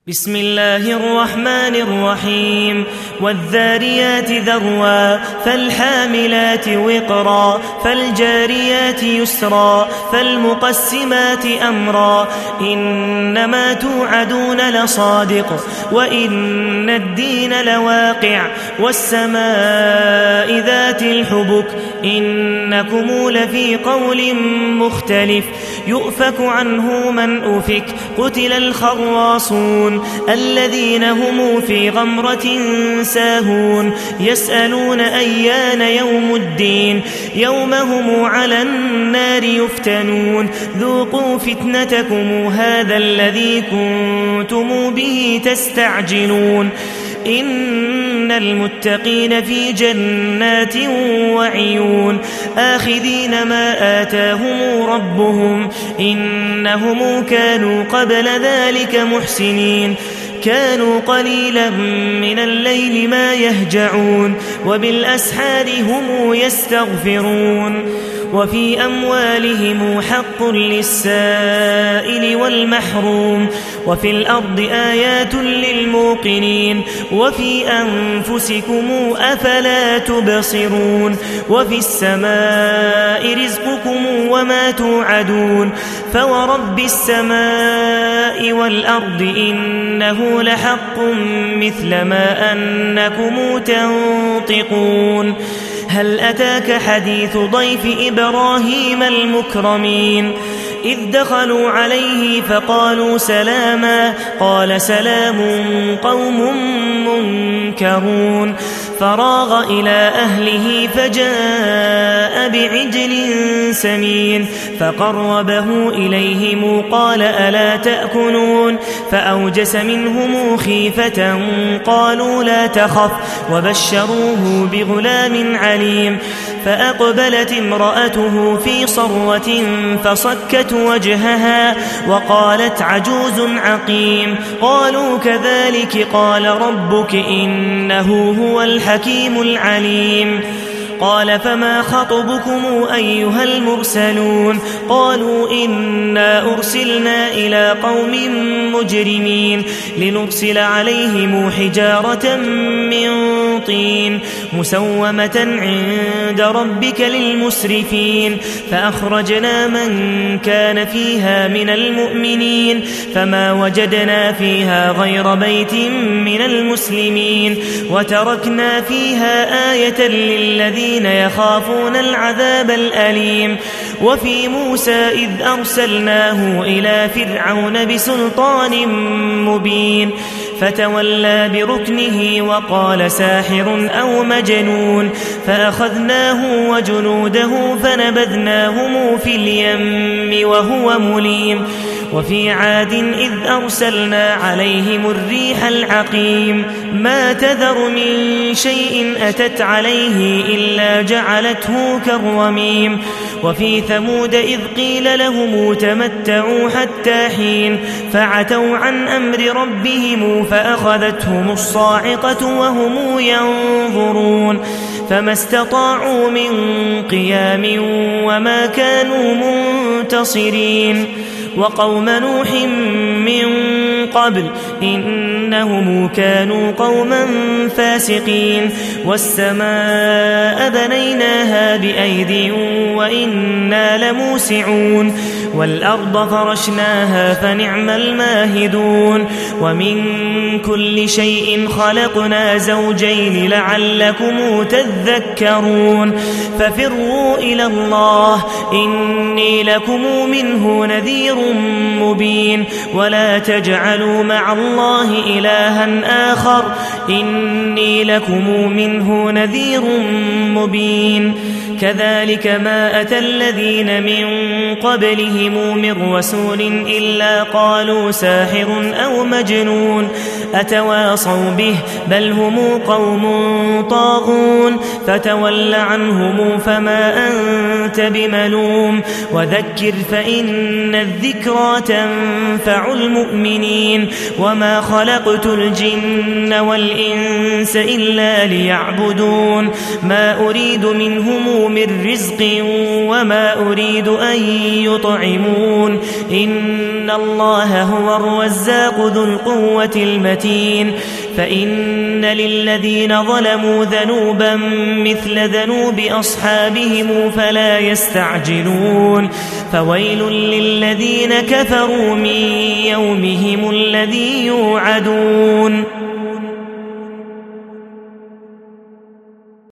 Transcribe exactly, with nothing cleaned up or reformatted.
بسم الله الرحمن الرحيم والذاريات ذروا فالحاملات وقرا فالجاريات يسرا فالمقسمات أمرا إنما توعدون لصادق وإن الدين لواقع والسماء ذات الحبك إنكم لفي قول مختلف يؤفك عنه من أفك قتل الخراصون الذين هم في غمرة ساهون يسألون أيان يوم الدين يوم هم على النار يفتنون ذوقوا فتنتكم هذا الذي كنتم به تستعجلون إن المتقين في جنات وعيون آخذين ما آتاهم ربهم إنهم كانوا قبل ذلك محسنين كانوا قليلا من الليل ما يهجعون وبالأسحار هم يستغفرون وفي أموالهم حق للسائل والمحروم وفي الأرض آيات للموقنين وفي أنفسكم أفلا تبصرون وفي السماء رزقكم وما توعدون فورب السماء والأرض إنه لحق مثل ما أنكم تنطقون هل أتاك حديث ضيف إبراهيم المكرمين إذ دخلوا عليه فقالوا سلاما قال سلام قوم منكرون فراغ إلى أهله فجاء بعجل سمين فقربه إليهم قال ألا تأكلون فأوجس منهم خيفة قالوا لا تخف وبشروه بغلام عليم فأقبلت امرأته في صرة فصكت وجهها وقالت عجوز عقيم قالوا كذلك قال ربك إنه هو الحكيم العليم قال فما خطبكم أيها المرسلون قالوا إنا أرسلنا إلى قوم مجرمين لنرسل عليهم حجارة من طين مسومة عند ربك للمسرفين فأخرجنا من كان فيها من المؤمنين فما وجدنا فيها غير بيت من المسلمين وتركنا فيها آية للذين يخافون العذاب الأليم وفي موسى إذ أرسلناه إلى فرعون بسلطان مبين فتولى بركنه وقال ساحر أو مجنون فأخذناه وجنوده فنبذناهم في اليم وهو مليم وفي عاد إذ أرسلنا عليهم الريح العقيم ما تذر من شيء أتت عليه إلا جعلته كالرميم وفي ثمود إذ قيل لهم تمتعوا حتى حين فعتوا عن أمر ربهم فأخذتهم الصاعقة وهم ينظرون فما استطاعوا من قيام وما كانوا منتصرين وقوم نوح من قبل إنهم كانوا قوما فاسقين والسماء بنيناها بأيد وإنا لموسعون والأرض فرشناها فنعم الماهدون ومن كل شيء خلقنا زوجين لعلكم تذكرون ففروا إلى الله إني لكم منه نذير مبين ولا تجعلوا مع الله إلها آخر إني لكم منه نذير مبين كذلك ما أتى الذين من قبلهم من رسول إلا قالوا ساحر أو مجنون أتواصوا به بل هم قوم طاغون فتول عنهم فما أنت بملوم وذكر فإن الذكرى تنفع المؤمنين وما خلقت الجن والإنس إلا ليعبدون ما أريد منهم من رزق وما أريد أن يطعمون إن الله هو الرزاق ذو القوة المتين فإن للذين ظلموا ذنوبا مثل ذنوب أصحابهم فلا يستعجلون فويل للذين كفروا من يومهم الذي يوعدون